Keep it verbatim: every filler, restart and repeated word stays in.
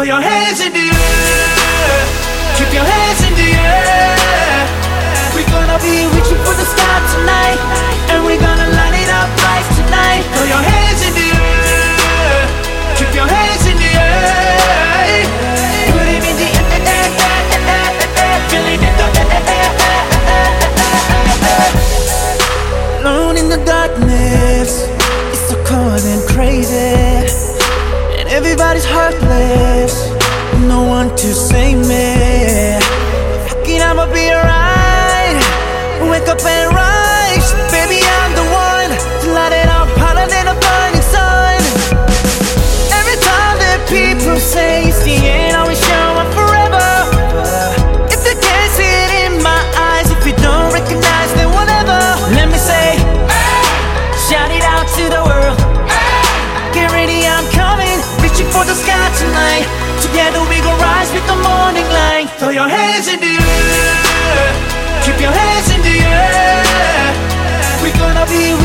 your hands in the air. Keep your hands in the air. We're gonna be reaching for the sky tonight, and we're gonna light it up right tonight. Throw your hands in the air. Keep your hands in the air. Put it in the air. Feeling in the air. Alone in the darkness, it's so cold and crazy, and everybody's heartless. No one to save me. Fucking I'ma be alright. Wake up and rise, baby I'm the one to light it up hotter than a burning sun. Every time that people say it's the end, I will show up forever. If they can't see it in my eyes, if you don't recognize, then whatever. Let me say, shout it out to the world. Get ready, I'm coming, reaching for the sky tonight. Together we gon' rise with the morning light. Throw your hands in the air. Keep your hands in the air. We're gonna be